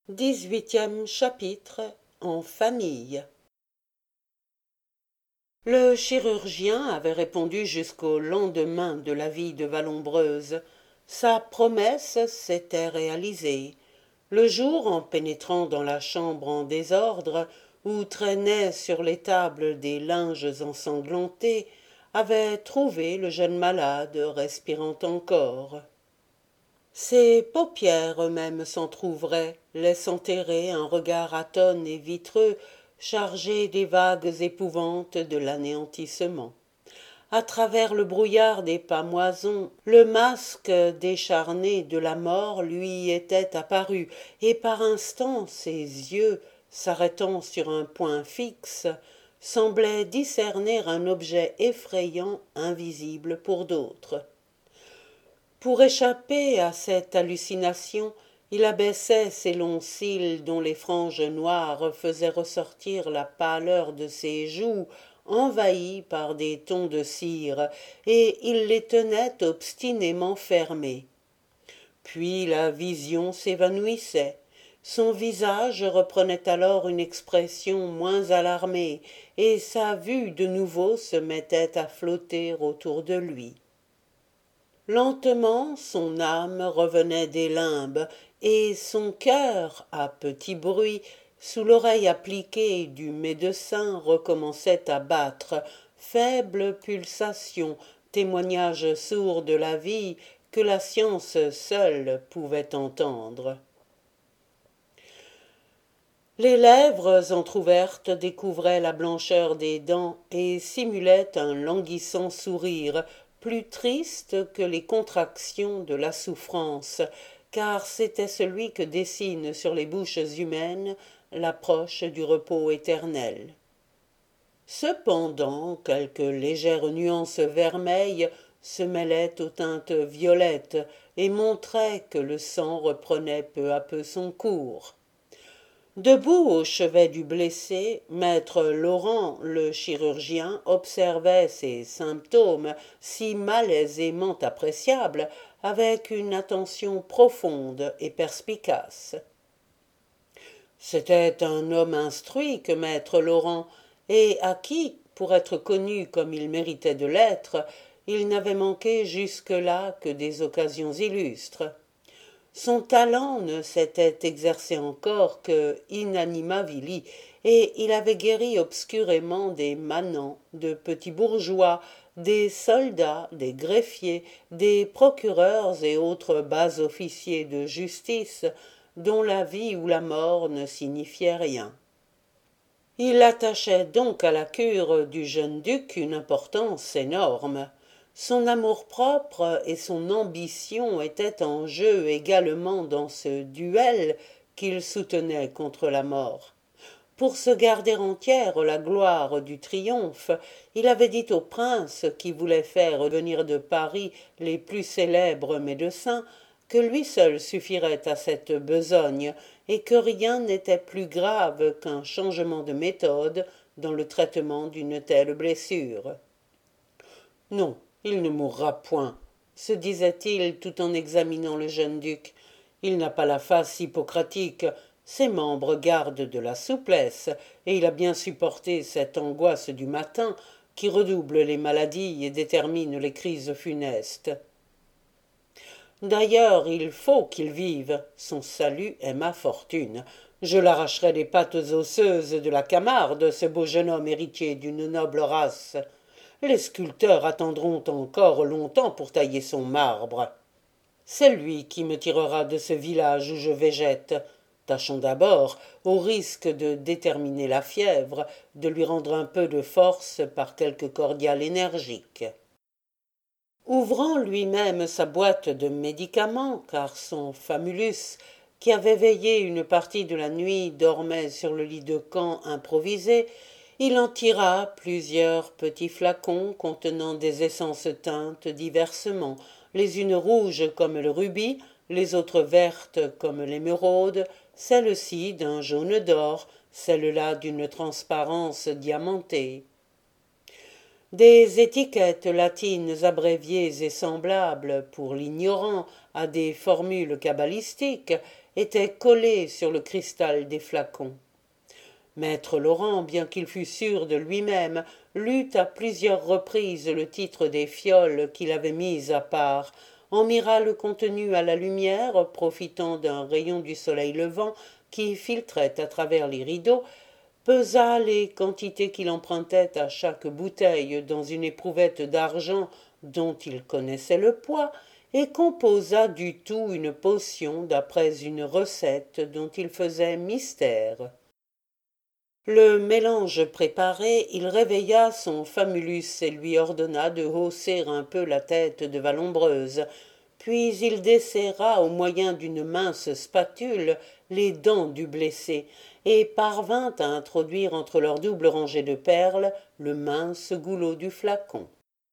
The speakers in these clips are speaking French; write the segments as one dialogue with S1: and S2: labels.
S1: 18e chapitre. En famille. Le chirurgien avait répondu jusqu'au lendemain de la vie de Vallombreuse. Sa promesse s'était réalisée. Le jour, en pénétrant dans la chambre en désordre, où traînaient sur les tables des linges ensanglantés, avait trouvé le jeune malade respirant encore. Ses paupières eux-mêmes s'entr'ouvraient, laissant errer un regard atone et vitreux, chargé des vagues épouvantes de l'anéantissement. À travers le brouillard des pâmoisons, le masque décharné de la mort lui était apparu, et par instants ses yeux, s'arrêtant sur un point fixe, semblaient discerner un objet effrayant, invisible pour d'autres. Pour échapper à cette hallucination, il abaissait ses longs cils dont les franges noires faisaient ressortir la pâleur de ses joues envahies par des tons de cire, et il les tenait obstinément fermés. Puis la vision s'évanouissait. Son visage reprenait alors une expression moins alarmée, et sa vue de nouveau se mettait à flotter autour de lui. Lentement son âme revenait des limbes, et son cœur, à petit bruit, sous l'oreille appliquée du médecin, recommençait à battre, faible pulsation, témoignage sourd de la vie que la science seule pouvait entendre. Les lèvres entr'ouvertes découvraient la blancheur des dents et simulaient un languissant sourire, plus triste que les contractions de la souffrance, car c'était celui que dessine sur les bouches humaines l'approche du repos éternel. Cependant, quelques légères nuances vermeilles se mêlaient aux teintes violettes et montraient que le sang reprenait peu à peu son cours. Debout au chevet du blessé, maître Laurent, le chirurgien, observait ces symptômes si malaisément appréciables avec une attention profonde et perspicace. C'était un homme instruit que maître Laurent, et à qui, pour être connu comme il méritait de l'être, il n'avait manqué jusque-là que des occasions illustres. Son talent ne s'était exercé encore que inanima vili, et il avait guéri obscurément des manants, de petits bourgeois, des soldats, des greffiers, des procureurs et autres bas officiers de justice, dont la vie ou la mort ne signifiait rien. Il attachait donc à la cure du jeune duc une importance énorme. Son amour-propre et son ambition étaient en jeu également dans ce duel qu'il soutenait contre la mort. Pour se garder entière la gloire du triomphe, il avait dit au prince, qui voulait faire venir de Paris les plus célèbres médecins, que lui seul suffirait à cette besogne, et que rien n'était plus grave qu'un changement de méthode dans le traitement d'une telle blessure. Non, il ne mourra point, se disait-il tout en examinant le jeune duc. Il n'a pas la face hippocratique, ses membres gardent de la souplesse, et il a bien supporté cette angoisse du matin qui redouble les maladies et détermine les crises funestes. D'ailleurs, il faut qu'il vive, son salut est ma fortune. Je l'arracherai des pattes osseuses de la Camarde, ce beau jeune homme héritier d'une noble race. Les sculpteurs attendront encore longtemps pour tailler son marbre. C'est lui qui me tirera de ce village où je végète. Tâchons d'abord, au risque de déterminer la fièvre, de lui rendre un peu de force par quelque cordial énergique. Ouvrant lui-même sa boîte de médicaments, car son famulus, qui avait veillé une partie de la nuit, dormait sur le lit de camp improvisé, il en tira plusieurs petits flacons contenant des essences teintes diversement, les unes rouges comme le rubis, les autres vertes comme l'émeraude, celle-ci d'un jaune d'or, celle-là d'une transparence diamantée. Des étiquettes latines abréviées et semblables, pour l'ignorant, à des formules cabalistiques, étaient collées sur le cristal des flacons. Maître Laurent, bien qu'il fût sûr de lui-même, lut à plusieurs reprises le titre des fioles qu'il avait mises à part, en mira le contenu à la lumière, profitant d'un rayon du soleil levant qui filtrait à travers les rideaux, pesa les quantités qu'il empruntait à chaque bouteille dans une éprouvette d'argent dont il connaissait le poids, et composa du tout une potion d'après une recette dont il faisait mystère. Le mélange préparé, il réveilla son famulus et lui ordonna de hausser un peu la tête de Vallombreuse, puis il desserra au moyen d'une mince spatule les dents du blessé, et parvint à introduire entre leurs doubles rangées de perles le mince goulot du flacon.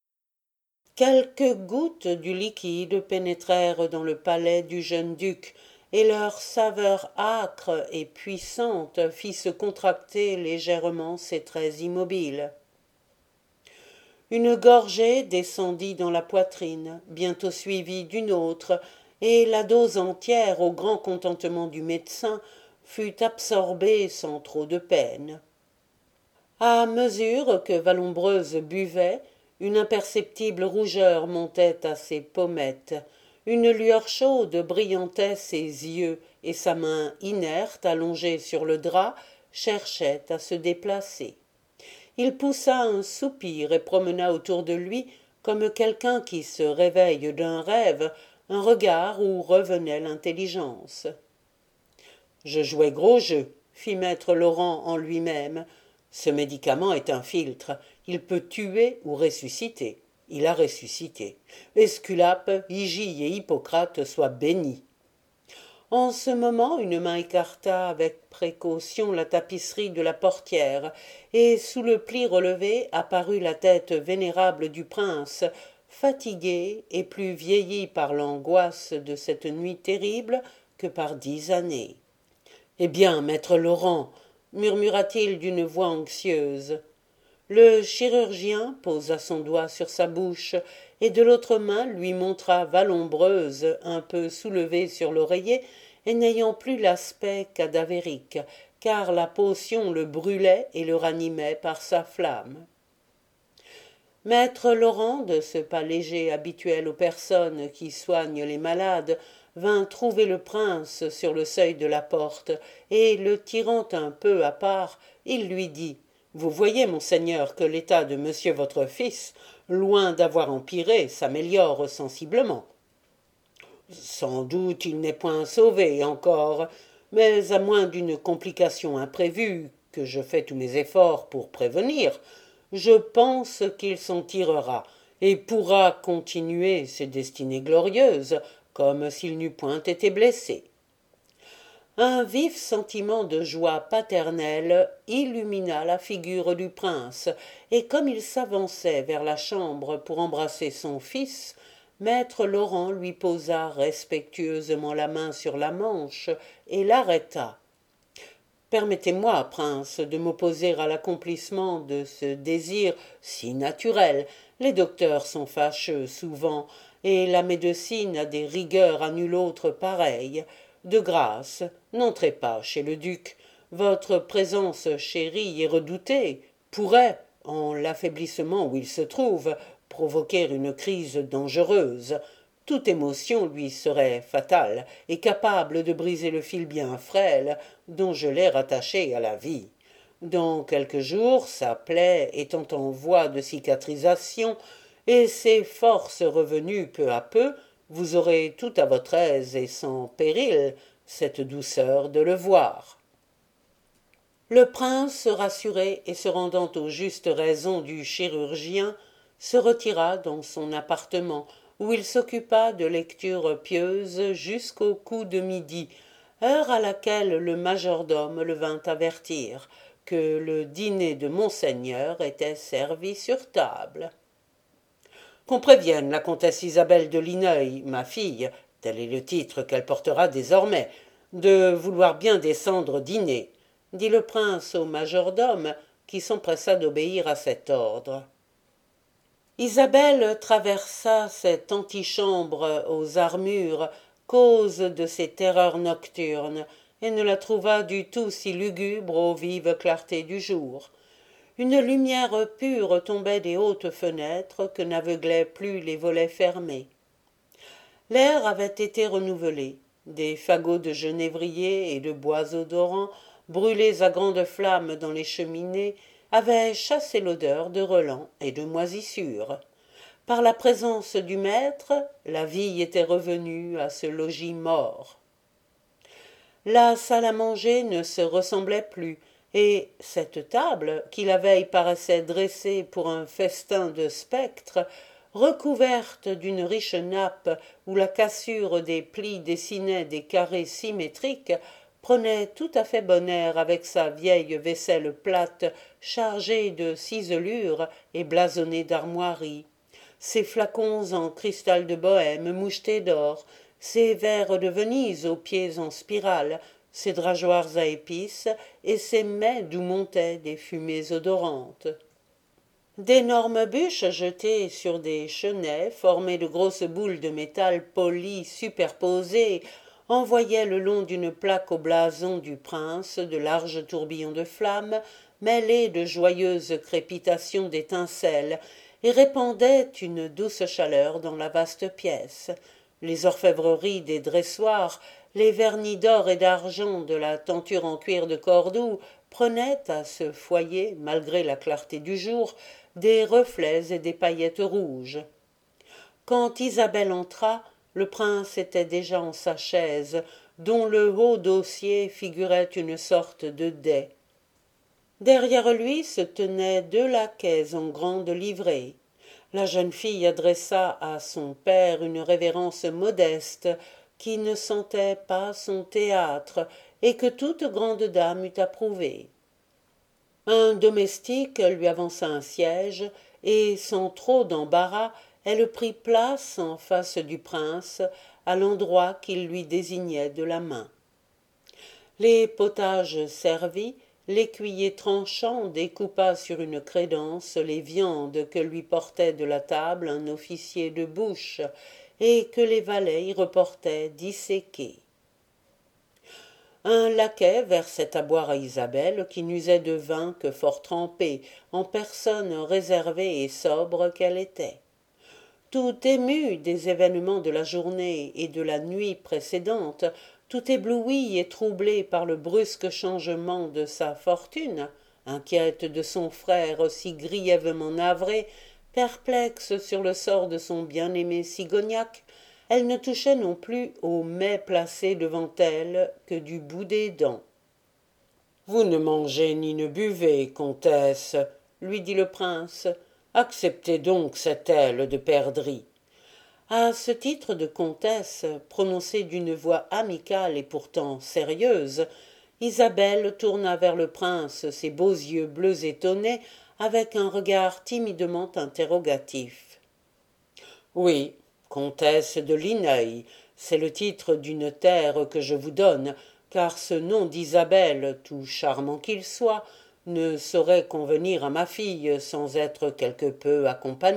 S1: Quelques gouttes du liquide pénétrèrent dans le palais du jeune duc, et leur saveur âcre et puissante fit se contracter légèrement ses traits immobiles. Une gorgée descendit dans la poitrine, bientôt suivie d'une autre, et la dose entière, au grand contentement du médecin, fut absorbée sans trop de peine. À mesure que Vallombreuse buvait, une imperceptible rougeur montait à ses pommettes, une lueur chaude brillantait ses yeux, et sa main inerte, allongée sur le drap, cherchait à se déplacer. Il poussa un soupir et promena autour de lui, comme quelqu'un qui se réveille d'un rêve, un regard où revenait l'intelligence. « Je jouais gros jeu, » fit maître Laurent en lui-même. « Ce médicament est un filtre. Il peut tuer ou ressusciter. Il a ressuscité. Esculape, Hygie et Hippocrate soient bénis. » En ce moment, une main écarta avec précaution la tapisserie de la portière, et sous le pli relevé apparut la tête vénérable du prince, fatigué et plus vieilli par l'angoisse de cette nuit terrible que par 10 années. « Eh bien, maître Laurent, murmura-t-il d'une voix anxieuse. Le chirurgien posa son doigt sur sa bouche, et de l'autre main lui montra Vallombreuse, un peu soulevée sur l'oreiller, et n'ayant plus l'aspect cadavérique, car la potion le brûlait et le ranimait par sa flamme. Maître Laurent, de ce pas léger habituel aux personnes qui soignent les malades, vint trouver le prince sur le seuil de la porte, et, le tirant un peu à part, il lui dit « Vous voyez, monseigneur, que l'état de monsieur votre fils, loin d'avoir empiré, s'améliore sensiblement. Sans doute il n'est point sauvé encore, mais à moins d'une complication imprévue, que je fais tous mes efforts pour prévenir, je pense qu'il s'en tirera, et pourra continuer ses destinées glorieuses, comme s'il n'eût point été blessé. » Un vif sentiment de joie paternelle illumina la figure du prince, et comme il s'avançait vers la chambre pour embrasser son fils, maître Laurent lui posa respectueusement la main sur la manche et l'arrêta. « Permettez-moi, prince, de m'opposer à l'accomplissement de ce désir si naturel. Les docteurs sont fâcheux souvent, et la médecine a des rigueurs à nul autre pareilles. De grâce, n'entrez pas chez le duc. Votre présence chérie et redoutée pourrait, en l'affaiblissement où il se trouve, provoquer une crise dangereuse. Toute émotion lui serait fatale et capable de briser le fil bien frêle dont je l'ai rattaché à la vie. Dans quelques jours, sa plaie étant en voie de cicatrisation et ses forces revenues peu à peu, vous aurez tout à votre aise et sans péril cette douceur de le voir. » Le prince, rassuré et se rendant aux justes raisons du chirurgien, se retira dans son appartement, où il s'occupa de lectures pieuses jusqu'au coup de midi, heure à laquelle le majordome le vint avertir que le dîner de monseigneur était servi sur table. « Qu'on prévienne la comtesse Isabelle de Lineuil, ma fille, tel est le titre qu'elle portera désormais, de vouloir bien descendre dîner, » dit le prince au majordome, qui s'empressa d'obéir à cet ordre. Isabelle traversa cette antichambre aux armures, cause de ses terreurs nocturnes, et ne la trouva du tout si lugubre aux vives clartés du jour. Une lumière pure tombait des hautes fenêtres que n'aveuglaient plus les volets fermés. L'air avait été renouvelé. Des fagots de genévrier et de bois odorants, brûlés à grandes flammes dans les cheminées, avaient chassé l'odeur de relents et de moisissures. Par la présence du maître, la vie était revenue à ce logis mort. La salle à manger ne se ressemblait plus, et cette table, qui la veille paraissait dressée pour un festin de spectres, recouverte d'une riche nappe où la cassure des plis dessinait des carrés symétriques, prenait tout à fait bon air avec sa vieille vaisselle plate chargée de ciselures et blasonnée d'armoiries, ses flacons en cristal de Bohême mouchetés d'or, ses verres de Venise aux pieds en spirale, ses drageoirs à épices et ses mets d'où montaient des fumées odorantes. D'énormes bûches jetées sur des chenets, formées de grosses boules de métal polies superposées, envoyaient le long d'une plaque au blason du prince de larges tourbillons de flammes, mêlés de joyeuses crépitations d'étincelles, et répandaient une douce chaleur dans la vaste pièce. Les orfèvreries des dressoirs, les vernis d'or et d'argent de la tenture en cuir de Cordoue prenaient à ce foyer, malgré la clarté du jour, des reflets et des paillettes rouges. Quand Isabelle entra, le prince était déjà en sa chaise, dont le haut dossier figurait une sorte de dais. Derrière lui se tenaient deux laquais en grande livrée. La jeune fille adressa à son père une révérence modeste qui ne sentait pas son théâtre et que toute grande dame eût approuvée. Un domestique lui avança un siège et, sans trop d'embarras, elle prit place en face du prince, à l'endroit qu'il lui désignait de la main. Les potages servis, l'écuyer tranchant découpa sur une crédence les viandes que lui portait de la table un officier de bouche et que les valets y reportaient disséqués. Un laquais versait à boire à Isabelle, qui n'usait de vin que fort trempé, en personne réservée et sobre qu'elle était. Tout émue des événements de la journée et de la nuit précédente, tout éblouie et troublée par le brusque changement de sa fortune, inquiète de son frère si grièvement navré, perplexe sur le sort de son bien-aimé Sigognac, elle ne touchait non plus au mets placé devant elle que du bout des dents. « Vous ne mangez ni ne buvez, comtesse, lui dit le prince. Acceptez donc cette aile de perdrix. À ce titre de comtesse, prononcé d'une voix amicale et pourtant sérieuse, Isabelle tourna vers le prince ses beaux yeux bleus étonnés avec un regard timidement interrogatif. « Oui, comtesse de Lineuil, c'est le titre d'une terre que je vous donne, car ce nom d'Isabelle, tout charmant qu'il soit, ne saurait convenir à ma fille sans être quelque peu accompagnée. »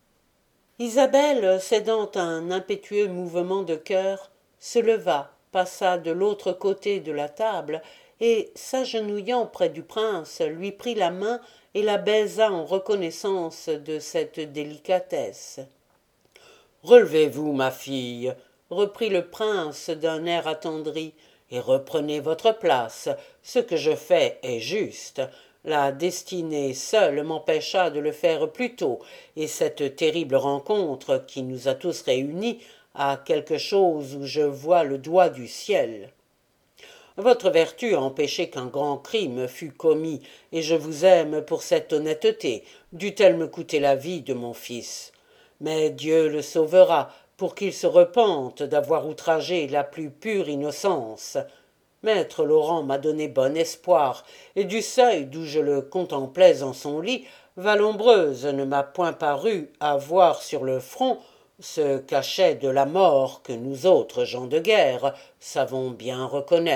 S1: Isabelle, cédant à un impétueux mouvement de cœur, se leva, passa de l'autre côté de la table et, s'agenouillant près du prince, lui prit la main et la baisa en reconnaissance de cette délicatesse. « Relevez-vous, ma fille, reprit le prince d'un air attendri, et reprenez votre place. Ce que je fais est juste. La destinée seule m'empêcha de le faire plus tôt, et cette terrible rencontre qui nous a tous réunis a quelque chose où je vois le doigt du ciel. Votre vertu a empêché qu'un grand crime fût commis, et je vous aime pour cette honnêteté, dût-elle me coûter la vie de mon fils. Mais Dieu le sauvera, pour qu'il se repente d'avoir outragé la plus pure innocence. Maître Laurent m'a donné bon espoir, et du seuil d'où je le contemplais en son lit, Vallombreuse ne m'a point paru avoir sur le front ce cachet de la mort que nous autres gens de guerre savons bien reconnaître. »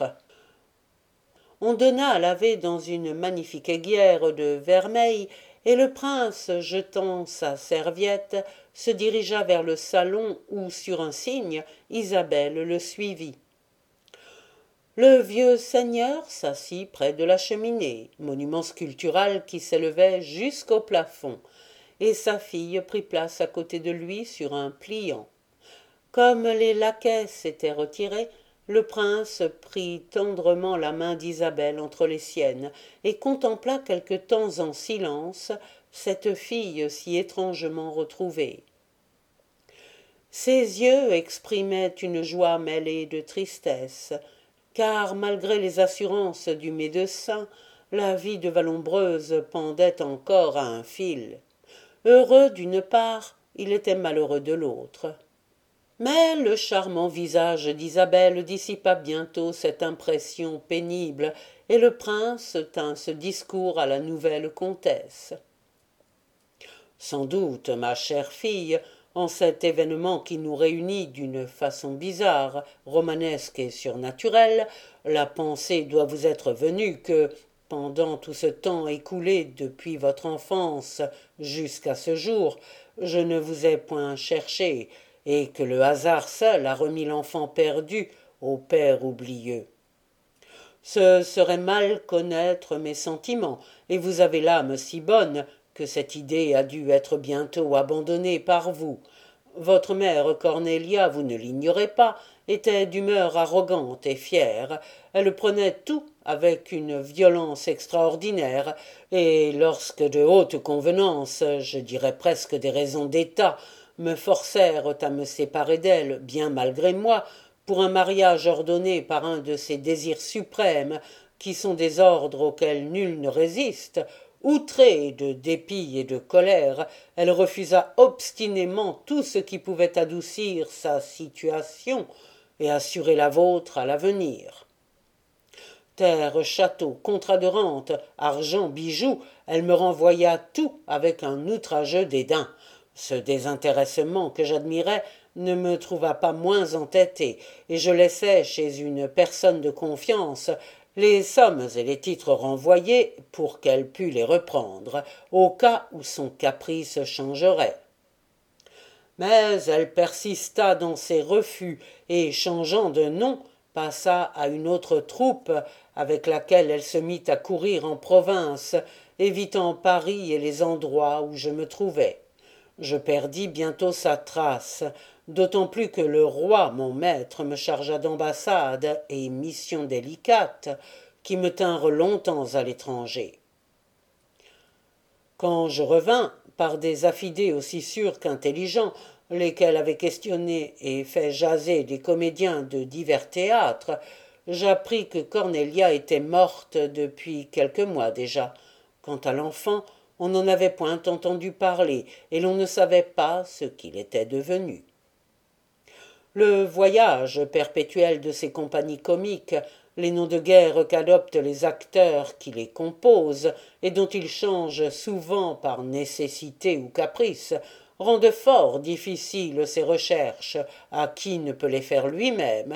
S1: On donna à laver dans une magnifique aiguière de vermeil, et le prince, jetant sa serviette, se dirigea vers le salon où, sur un signe, Isabelle le suivit. Le vieux seigneur s'assit près de la cheminée, monument sculptural qui s'élevait jusqu'au plafond, et sa fille prit place à côté de lui sur un pliant. Comme les laquais s'étaient retirés, le prince prit tendrement la main d'Isabelle entre les siennes et contempla quelque temps en silence cette fille si étrangement retrouvée. Ses yeux exprimaient une joie mêlée de tristesse, car malgré les assurances du médecin, la vie de Vallombreuse pendait encore à un fil. Heureux d'une part, il était malheureux de l'autre. Mais le charmant visage d'Isabelle dissipa bientôt cette impression pénible, et le prince tint ce discours à la nouvelle comtesse. Sans doute, ma chère fille, en cet événement qui nous réunit d'une façon bizarre, romanesque et surnaturelle, la pensée doit vous être venue que, pendant tout ce temps écoulé depuis votre enfance jusqu'à ce jour, je ne vous ai point cherché, et que le hasard seul a remis l'enfant perdu au père oublieux. Ce serait mal connaître mes sentiments, et vous avez l'âme si bonne que cette idée a dû être bientôt abandonnée par vous. Votre mère Cornélia, vous ne l'ignorez pas, était d'humeur arrogante et fière. Elle prenait tout avec une violence extraordinaire, et lorsque de hautes convenances, je dirais presque des raisons d'État, me forcèrent à me séparer d'elle, bien malgré moi, pour un mariage ordonné par un de ces désirs suprêmes qui sont des ordres auxquels nul ne résiste, outrée de dépit et de colère, elle refusa obstinément tout ce qui pouvait adoucir sa situation et assurer la vôtre à l'avenir. Terre, château, contrat de rente, argent, bijoux, elle me renvoya tout avec un outrageux dédain. Ce désintéressement que j'admirais ne me trouva pas moins entêté, et je laissai chez une personne de confiance les sommes et les titres renvoyés pour qu'elle pût les reprendre, au cas où son caprice changerait. Mais elle persista dans ses refus, et, changeant de nom, passa à une autre troupe, avec laquelle elle se mit à courir en province, évitant Paris et les endroits où je me trouvais. Je perdis bientôt sa trace, d'autant plus que le roi, mon maître, me chargea d'ambassades et missions délicates qui me tinrent longtemps à l'étranger. Quand je revins, par des affidés aussi sûrs qu'intelligents, lesquels avaient questionné et fait jaser des comédiens de divers théâtres, j'appris que Cornélia était morte depuis quelques mois déjà. Quant à l'enfant, on n'en avait point entendu parler, et l'on ne savait pas ce qu'il était devenu. Le voyage perpétuel de ces compagnies comiques, les noms de guerre qu'adoptent les acteurs qui les composent, et dont ils changent souvent par nécessité ou caprice, rendent fort difficiles ces recherches à qui ne peut les faire lui-même.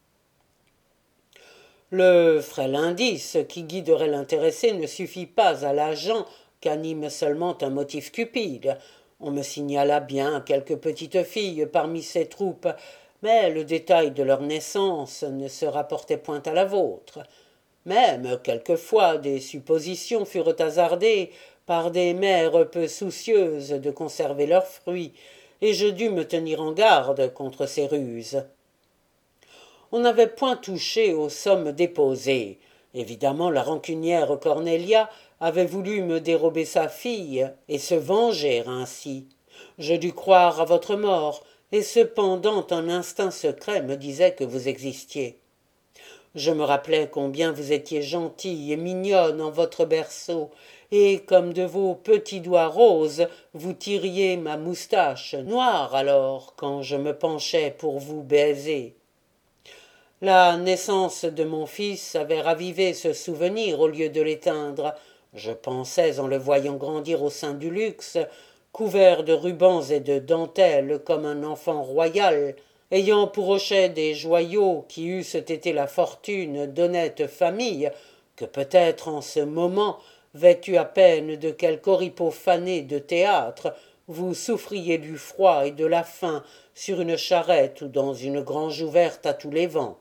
S1: Le frêle indice qui guiderait l'intéressé ne suffit pas à l'agent qu'anime seulement un motif cupide. On me signala bien quelques petites filles parmi ces troupes, mais le détail de leur naissance ne se rapportait point à la vôtre. Même, quelquefois, des suppositions furent hasardées par des mères peu soucieuses de conserver leurs fruits, et je dus me tenir en garde contre ces ruses. On n'avait point touché aux sommes déposées. Évidemment, la rancunière Cornélia avait voulu me dérober sa fille et se venger ainsi. Je dus croire à votre mort, et cependant un instinct secret me disait que vous existiez. Je me rappelais combien vous étiez gentille et mignonne en votre berceau, et comme de vos petits doigts roses vous tiriez ma moustache noire alors quand je me penchais pour vous baiser. La naissance de mon fils avait ravivé ce souvenir au lieu de l'éteindre. Je pensais, en le voyant grandir au sein du luxe, couvert de rubans et de dentelles comme un enfant royal, ayant pour hochet des joyaux qui eussent été la fortune d'honnêtes familles, que peut-être en ce moment vêtu à peine de quelque oripeau fané de théâtre, vous souffriez du froid et de la faim sur une charrette ou dans une grange ouverte à tous les vents.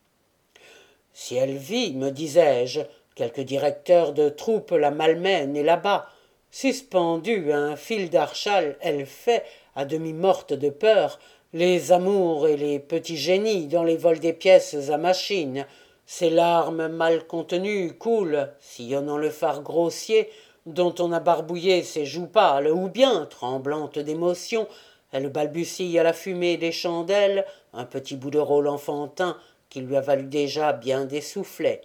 S1: Si elle vit, me disais-je, quelque directeur de troupe la malmène et là-bas, suspendue à un fil d'archal, elle fait, à demi morte de peur, les amours et les petits génies dans les vols des pièces à machine. Ses larmes mal contenues coulent, sillonnant le phare grossier dont on a barbouillé ses joues pâles, ou bien, tremblante d'émotion, elle balbutie à la fumée des chandelles un petit bout de rôle enfantin qui lui a valu déjà bien des soufflets.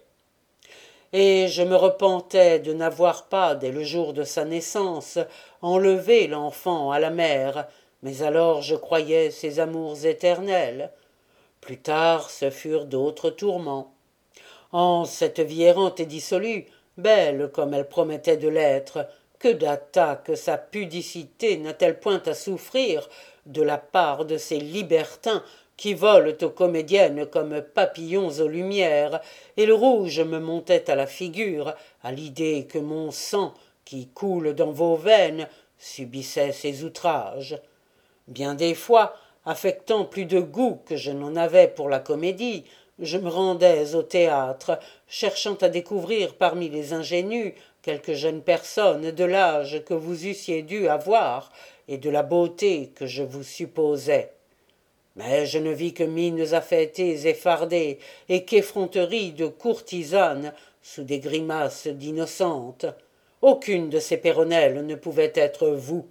S1: Et je me repentais de n'avoir pas, dès le jour de sa naissance, enlevé l'enfant à la mère, mais alors je croyais ses amours éternels. Plus tard, ce furent d'autres tourments. En cette vie errante et dissolue, belle comme elle promettait de l'être, que d'attaques sa pudicité n'a-t-elle point à souffrir de la part de ces libertins qui volent aux comédiennes comme papillons aux lumières, et le rouge me montait à la figure à l'idée que mon sang, qui coule dans vos veines, subissait ces outrages. Bien des fois, affectant plus de goût que je n'en avais pour la comédie, je me rendais au théâtre, cherchant à découvrir parmi les ingénues quelques jeunes personnes de l'âge que vous eussiez dû avoir et de la beauté que je vous supposais. Mais je ne vis que mines affêtées et fardées, et qu'effronteries de courtisanes sous des grimaces d'innocentes. Aucune de ces péronnelles ne pouvait être vous.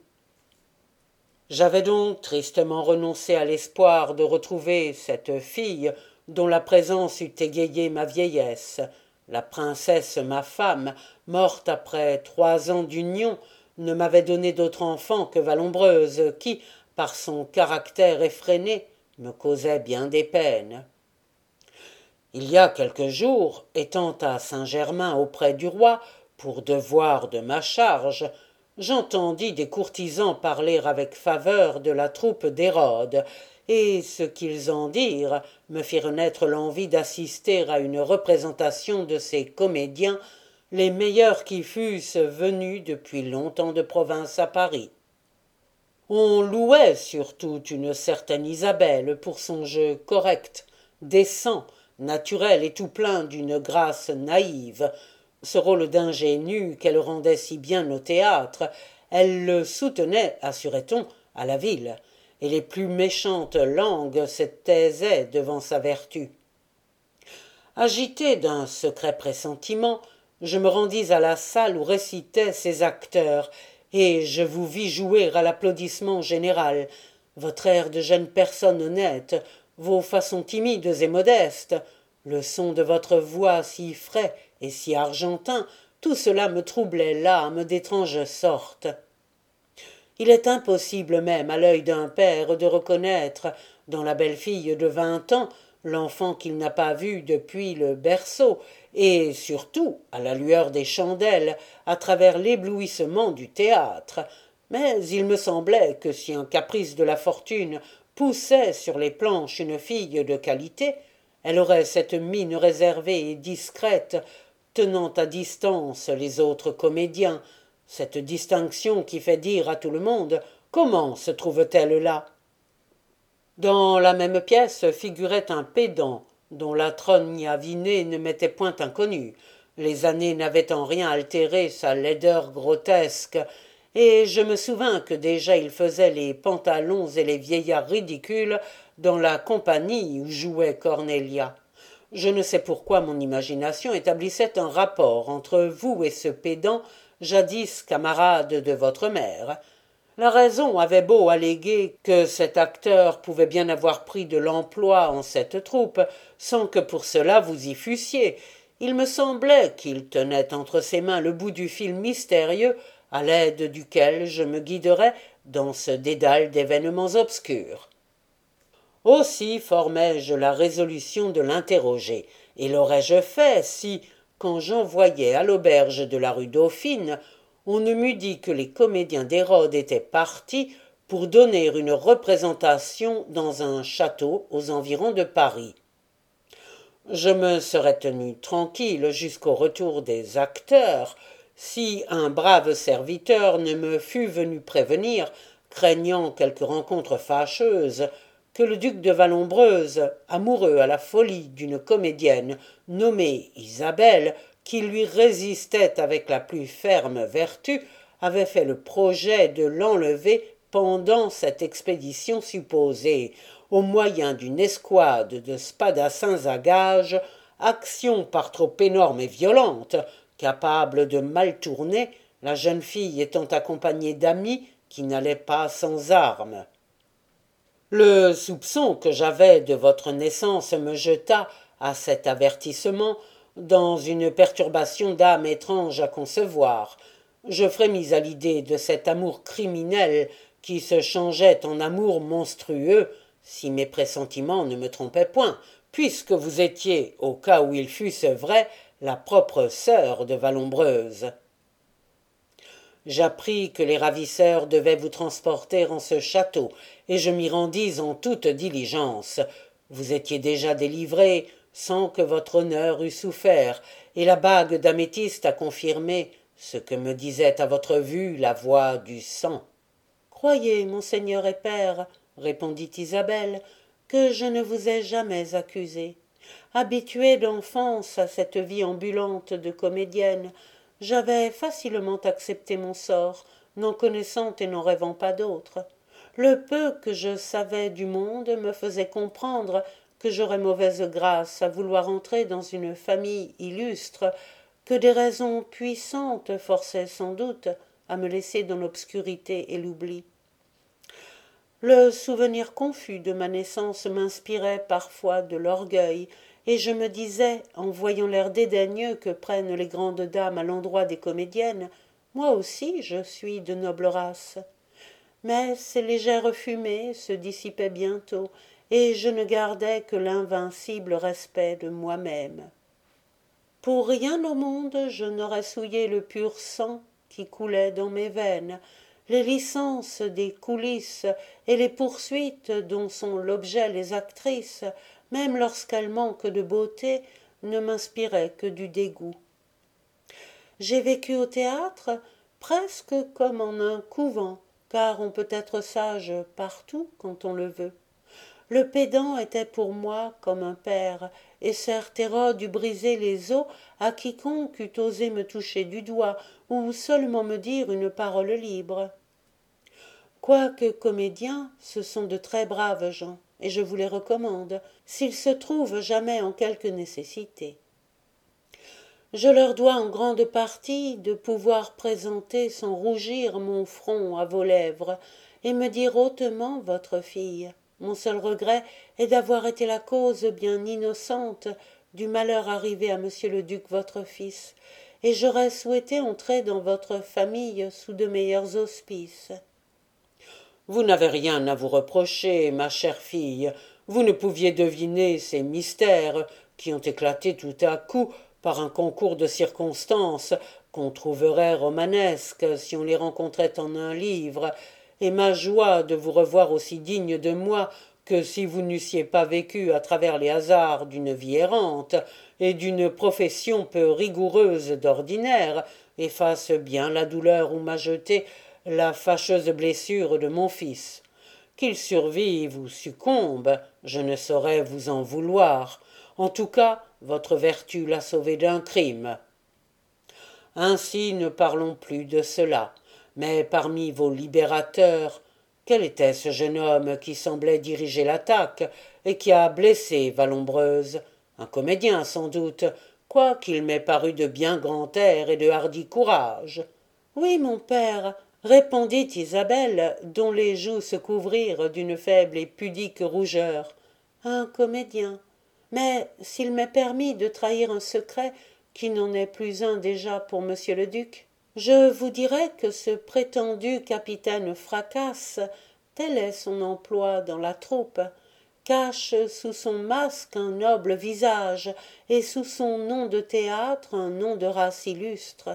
S1: J'avais donc tristement renoncé à l'espoir de retrouver cette fille dont la présence eût égayé ma vieillesse. La princesse, ma femme, morte après 3 ans d'union, ne m'avait donné d'autre enfant que Vallombreuse, qui, par son caractère effréné, me causait bien des peines. Il y a quelques jours, étant à Saint-Germain auprès du roi, pour devoir de ma charge, j'entendis des courtisans parler avec faveur de la troupe d'Hérode, et ce qu'ils en dirent me fit renaître l'envie d'assister à une représentation de ces comédiens, les meilleurs qui fussent venus depuis longtemps de province à Paris. On louait surtout une certaine Isabelle pour son jeu correct, décent, naturel et tout plein d'une grâce naïve. Ce rôle d'ingénue qu'elle rendait si bien au théâtre, elle le soutenait, assurait-on, à la ville, et les plus méchantes langues se taisaient devant sa vertu. Agité d'un secret pressentiment, je me rendis à la salle où récitaient ces acteurs, et je vous vis jouer à l'applaudissement général. Votre air de jeune personne honnête, vos façons timides et modestes, le son de votre voix si frais et si argentin, tout cela me troublait l'âme d'étrange sorte. Il est impossible même à l'œil d'un père de reconnaître, dans la belle fille de 20 ans, l'enfant qu'il n'a pas vu depuis le berceau, et surtout, à la lueur des chandelles, à travers l'éblouissement du théâtre. Mais il me semblait que si un caprice de la fortune poussait sur les planches une fille de qualité, elle aurait cette mine réservée et discrète, tenant à distance les autres comédiens, cette distinction qui fait dire à tout le monde comment se trouve-t-elle là. Dans la même pièce figurait un pédant, dont la trogne avinée ne m'était point inconnue. Les années n'avaient en rien altéré sa laideur grotesque, et je me souvins que déjà il faisait les pantalons et les vieillards ridicules dans la compagnie où jouait Cornelia. Je ne sais pourquoi mon imagination établissait un rapport entre vous et ce pédant, jadis camarade de votre mère. La raison avait beau alléguer que cet acteur pouvait bien avoir pris de l'emploi en cette troupe, sans que pour cela vous y fussiez. Il me semblait qu'il tenait entre ses mains le bout du fil mystérieux à l'aide duquel je me guiderais dans ce dédale d'événements obscurs. Aussi formai-je la résolution de l'interroger, et l'aurais-je fait si, quand j'envoyais à l'auberge de la rue Dauphine, on ne m'eût dit que les comédiens d'Hérode étaient partis pour donner une représentation dans un château aux environs de Paris. Je me serais tenu tranquille jusqu'au retour des acteurs, si un brave serviteur ne me fût venu prévenir, craignant quelque rencontre fâcheuse, que le duc de Vallombreuse, amoureux à la folie d'une comédienne nommée Isabelle, qui lui résistait avec la plus ferme vertu, avait fait le projet de l'enlever pendant cette expédition supposée, au moyen d'une escouade de spadassins à gages, action par trop énorme et violente, capable de mal tourner, la jeune fille étant accompagnée d'amis qui n'allaient pas sans armes. Le soupçon que j'avais de votre naissance me jeta, à cet avertissement, dans une perturbation d'âme étrange à concevoir. Je frémis à l'idée de cet amour criminel qui se changeait en amour monstrueux, si mes pressentiments ne me trompaient point, puisque vous étiez, au cas où ils fussent vrais, la propre sœur de Vallombreuse. J'appris que les ravisseurs devaient vous transporter en ce château, et je m'y rendis en toute diligence. Vous étiez déjà délivré, sans que votre honneur eût souffert, et la bague d'améthyste a confirmé ce que me disait à votre vue la voix du sang. Croyez, monseigneur et père, répondit Isabelle, que je ne vous ai jamais accusé. Habituée d'enfance à cette vie ambulante de comédienne, j'avais facilement accepté mon sort, n'en connaissant et n'en rêvant pas d'autre. Le peu que je savais du monde me faisait comprendre que j'aurais mauvaise grâce à vouloir entrer dans une famille illustre, que des raisons puissantes forçaient sans doute à me laisser dans l'obscurité et l'oubli. Le souvenir confus de ma naissance m'inspirait parfois de l'orgueil, et je me disais, en voyant l'air dédaigneux que prennent les grandes dames à l'endroit des comédiennes, moi aussi je suis de noble race. Mais ces légères fumées se dissipaient bientôt, et je ne gardais que l'invincible respect de moi-même. Pour rien au monde je n'aurais souillé le pur sang qui coulait dans mes veines, les licences des coulisses et les poursuites dont sont l'objet les actrices, même lorsqu'elles manquent de beauté, ne m'inspiraient que du dégoût. J'ai vécu au théâtre presque comme en un couvent, car on peut être sage partout quand on le veut. Le pédant était pour moi comme un père, et certes Hérode eût brisé les os à quiconque eût osé me toucher du doigt ou seulement me dire une parole libre. Quoique comédiens, ce sont de très braves gens, et je vous les recommande, s'ils se trouvent jamais en quelque nécessité. Je leur dois en grande partie de pouvoir présenter sans rougir mon front à vos lèvres, et me dire hautement votre fille. Mon seul regret est d'avoir été la cause bien innocente du malheur arrivé à monsieur le duc votre fils, et j'aurais souhaité entrer dans votre famille sous de meilleurs auspices. Vous n'avez rien à vous reprocher, ma chère fille. Vous ne pouviez deviner ces mystères qui ont éclaté tout à coup par un concours de circonstances qu'on trouverait romanesques si on les rencontrait en un livre, et ma joie de vous revoir aussi digne de moi que si vous n'eussiez pas vécu à travers les hasards d'une vie errante et d'une profession peu rigoureuse d'ordinaire, efface bien la douleur où m'a jeté la fâcheuse blessure de mon fils. Qu'il survive ou succombe, je ne saurais vous en vouloir. En tout cas, votre vertu l'a sauvé d'un crime. Ainsi ne parlons plus de cela. Mais parmi vos libérateurs, quel était ce jeune homme qui semblait diriger l'attaque et qui a blessé Vallombreuse? Un comédien sans doute, quoiqu'il m'ait paru de bien grand air et de hardi courage. Oui, mon père, répondit Isabelle, dont les joues se couvrirent d'une faible et pudique rougeur. Un comédien. Mais s'il m'est permis de trahir un secret qui n'en est plus un déjà pour monsieur le duc, je vous dirai que ce prétendu capitaine Fracasse, tel est son emploi dans la troupe, cache sous son masque un noble visage et sous son nom de théâtre un nom de race illustre.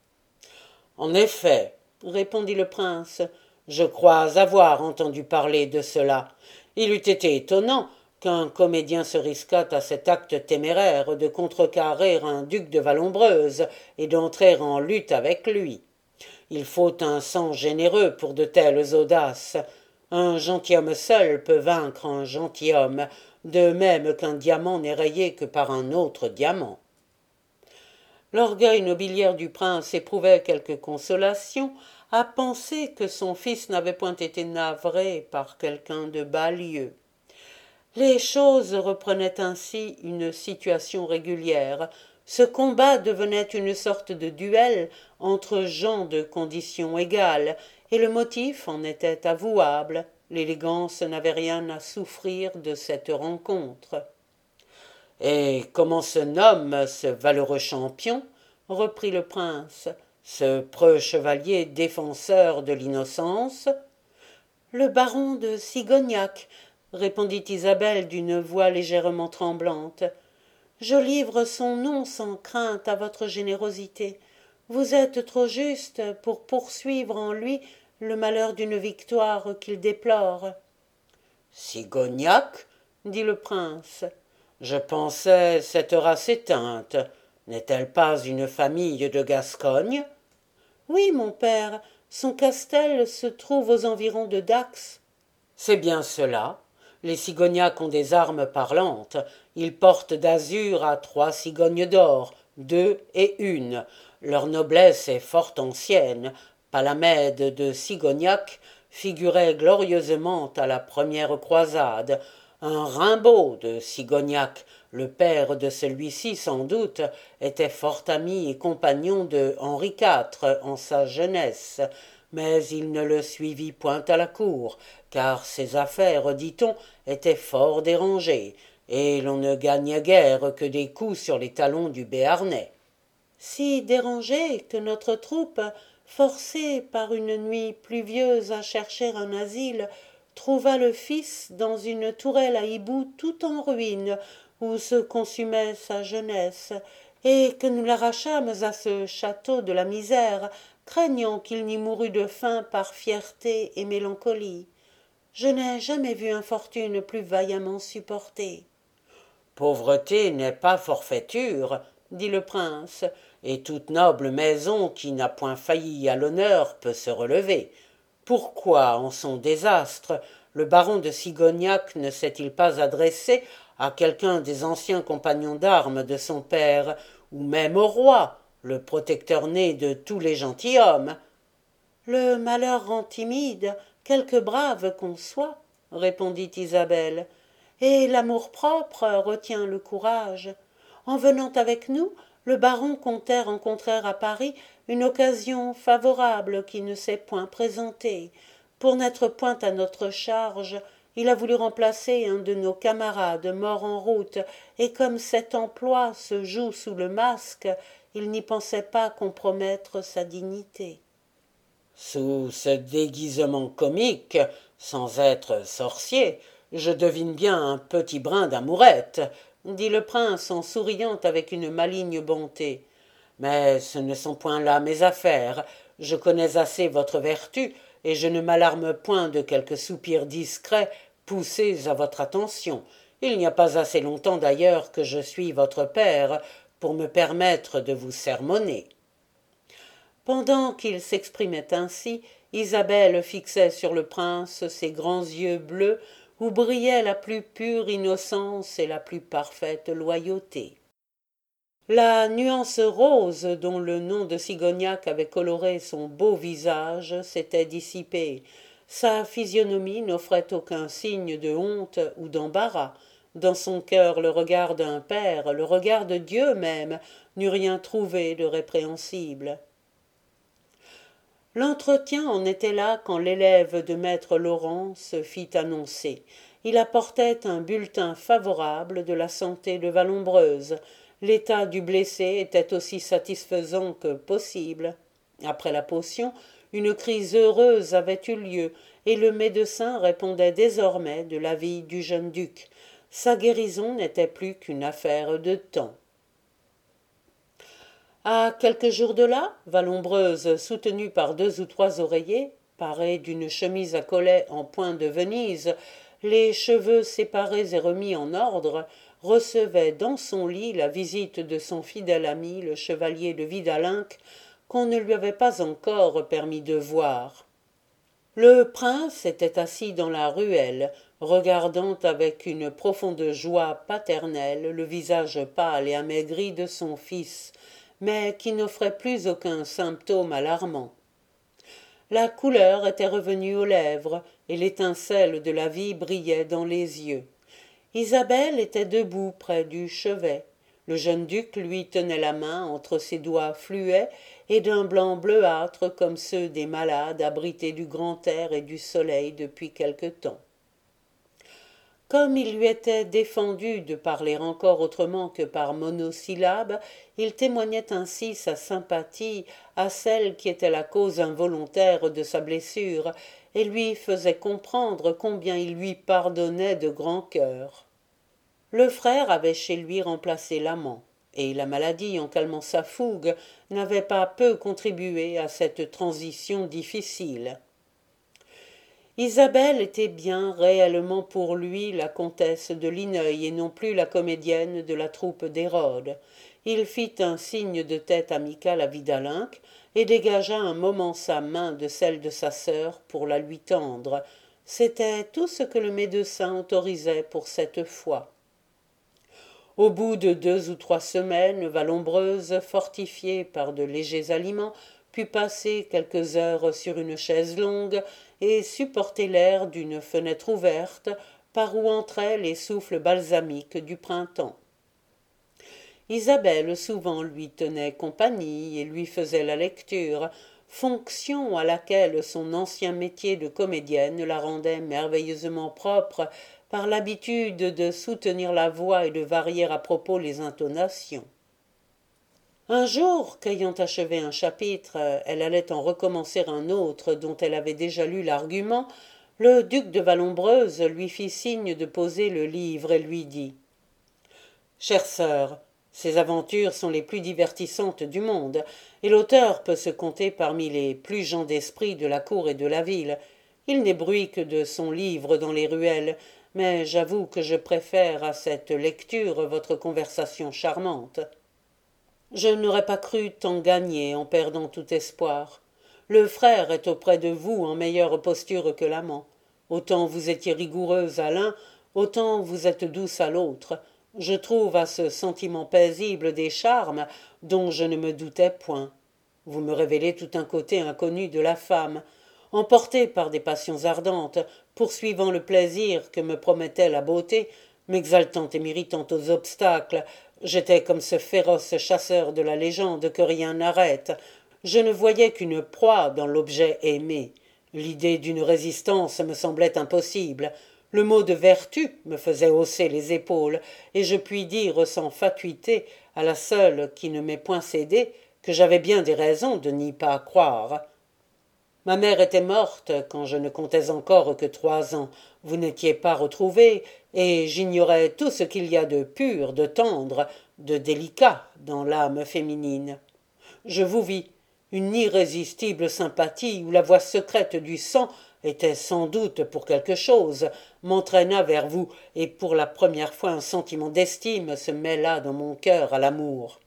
S1: En effet, répondit le prince, je crois avoir entendu parler de cela. Il eût été étonnant qu'un comédien se risquât à cet acte téméraire de contrecarrer un duc de Vallombreuse et d'entrer en lutte avec lui. Il faut un sang généreux pour de telles audaces. Un gentilhomme seul peut vaincre un gentilhomme, de même qu'un diamant n'est rayé que par un autre diamant. L'orgueil nobiliaire du prince éprouvait quelque consolation à penser que son fils n'avait point été navré par quelqu'un de bas lieu. Les choses reprenaient ainsi une situation régulière. Ce combat devenait une sorte de duel entre gens de condition égale, et le motif en était avouable. L'élégance n'avait rien à souffrir de cette rencontre. « Et comment se nomme ce valeureux champion ?» reprit le prince, « ce preux chevalier défenseur de l'innocence ?»« Le baron de Sigognac, » répondit Isabelle d'une voix légèrement tremblante. « Je livre son nom sans crainte à votre générosité. Vous êtes trop juste pour poursuivre en lui le malheur d'une victoire qu'il déplore. »« Sigognac » dit le prince. « Je pensais cette race éteinte. N'est-elle pas une famille de Gascogne ?»« Oui, mon père, son castel se trouve aux environs de Dax. »« C'est bien cela. Les Sigognacs ont des armes parlantes. Ils portent d'azur à 3 cigognes d'or, 2 et 1. Leur noblesse est fort ancienne. Palamède de Sigognac figurait glorieusement à la première croisade. Un Rimbaud de Sigognac, le père de celui-ci sans doute, était fort ami et compagnon de Henri IV en sa jeunesse, mais il ne le suivit point à la cour, car ses affaires, dit-on, étaient fort dérangées, et l'on ne gagnait guère que des coups sur les talons du Béarnais. Si dérangées que notre troupe, forcée par une nuit pluvieuse à chercher un asile, trouva le fils dans une tourelle à hibou tout en ruine, où se consumait sa jeunesse, et que nous l'arrachâmes à ce château de la misère, craignant qu'il n'y mourût de faim par fierté et mélancolie. Je n'ai jamais vu infortune plus vaillamment supportée. « Pauvreté n'est pas forfaiture, » dit le prince, « et toute noble maison qui n'a point failli à l'honneur peut se relever. Pourquoi, en son désastre, le baron de Sigognac ne s'est-il pas adressé à quelqu'un des anciens compagnons d'armes de son père, ou même au roi, le protecteur né de tous les gentilshommes ? » « Le malheur rend timide, quelque brave qu'on soit, » répondit Isabelle, « et l'amour-propre retient le courage. En venant avec nous, le baron comptait rencontrer à Paris une occasion favorable qui ne s'est point présentée. Pour n'être point à notre charge, il a voulu remplacer un de nos camarades mort en route, et comme cet emploi se joue sous le masque, il n'y pensait pas compromettre sa dignité. » « Sous ce déguisement comique, sans être sorcier, je devine bien un petit brin d'amourette, » dit le prince en souriant avec une maligne bonté. « Mais ce ne sont point là mes affaires. Je connais assez votre vertu, et je ne m'alarme point de quelques soupirs discrets poussés à votre attention. Il n'y a pas assez longtemps d'ailleurs que je suis votre père pour me permettre de vous sermonner. » Pendant qu'il s'exprimait ainsi, Isabelle fixait sur le prince ses grands yeux bleus où brillait la plus pure innocence et la plus parfaite loyauté. La nuance rose dont le nom de Sigognac avait coloré son beau visage s'était dissipée. Sa physionomie n'offrait aucun signe de honte ou d'embarras. Dans son cœur, le regard d'un père, le regard de Dieu même, n'eût rien trouvé de répréhensible. L'entretien en était là quand l'élève de maître Laurent se fit annoncer. Il apportait un bulletin favorable de la santé de Vallombreuse. L'état du blessé était aussi satisfaisant que possible. Après la potion, une crise heureuse avait eu lieu, et le médecin répondait désormais de l'avis du jeune duc. Sa guérison n'était plus qu'une affaire de temps. À quelques jours de là, Vallombreuse, soutenue par 2 ou 3 oreillers, parée d'une chemise à collet en point de Venise, les cheveux séparés et remis en ordre, recevait dans son lit la visite de son fidèle ami le chevalier de Vidalinck, qu'on ne lui avait pas encore permis de voir. Le prince était assis dans la ruelle, regardant avec une profonde joie paternelle le visage pâle et amaigri de son fils, mais qui n'offrait plus aucun symptôme alarmant. La couleur était revenue aux lèvres, et l'étincelle de la vie brillait dans les yeux. Isabelle était debout près du chevet. Le jeune duc lui tenait la main entre ses doigts fluets et d'un blanc bleuâtre comme ceux des malades abrités du grand air et du soleil depuis quelque temps. Comme il lui était défendu de parler encore autrement que par monosyllabes, il témoignait ainsi sa sympathie à celle qui était la cause involontaire de sa blessure et lui faisait comprendre combien il lui pardonnait de grand cœur. Le frère avait chez lui remplacé l'amant, et la maladie, en calmant sa fougue, n'avait pas peu contribué à cette transition difficile. Isabelle était bien réellement pour lui la comtesse de Lineuil et non plus la comédienne de la troupe d'Hérode. Il fit un signe de tête amical à Vidalinck et dégagea un moment sa main de celle de sa sœur pour la lui tendre. C'était tout ce que le médecin autorisait pour cette fois. Au bout de 2 ou 3 semaines, Vallombreuse, fortifiée par de légers aliments, put passer quelques heures sur une chaise longue et supporter l'air d'une fenêtre ouverte par où entraient les souffles balsamiques du printemps. Isabelle souvent lui tenait compagnie et lui faisait la lecture, fonction à laquelle son ancien métier de comédienne la rendait merveilleusement propre par l'habitude de soutenir la voix et de varier à propos les intonations. Un jour, qu'ayant achevé un chapitre, elle allait en recommencer un autre dont elle avait déjà lu l'argument, le duc de Vallombreuse lui fit signe de poser le livre et lui dit « Chère sœur, ces aventures sont les plus divertissantes du monde, et l'auteur peut se compter parmi les plus gens d'esprit de la cour et de la ville. Il n'est bruit que de son livre dans les ruelles, mais j'avoue que je préfère à cette lecture votre conversation charmante. Je n'aurais pas cru tant gagner en perdant tout espoir. Le frère est auprès de vous en meilleure posture que l'amant. Autant vous étiez rigoureuse à l'un, autant vous êtes douce à l'autre. Je trouve à ce sentiment paisible des charmes dont je ne me doutais point. Vous me révélez tout un côté inconnu de la femme. Emporté par des passions ardentes, poursuivant le plaisir que me promettait la beauté, m'exaltant et m'irritant aux obstacles, j'étais comme ce féroce chasseur de la légende que rien n'arrête. Je ne voyais qu'une proie dans l'objet aimé. L'idée d'une résistance me semblait impossible. Le mot de vertu me faisait hausser les épaules, et je puis dire sans fatuité à la seule qui ne m'ait point cédé que j'avais bien des raisons de n'y pas croire. Ma mère était morte quand je ne comptais encore que 3 ans. Vous n'étiez pas retrouvé, et j'ignorais tout ce qu'il y a de pur, de tendre, de délicat dans l'âme féminine. Je vous vis, une irrésistible sympathie où la voix secrète du sang était sans doute pour quelque chose, m'entraîna vers vous, et pour la première fois un sentiment d'estime se mêla dans mon cœur à l'amour.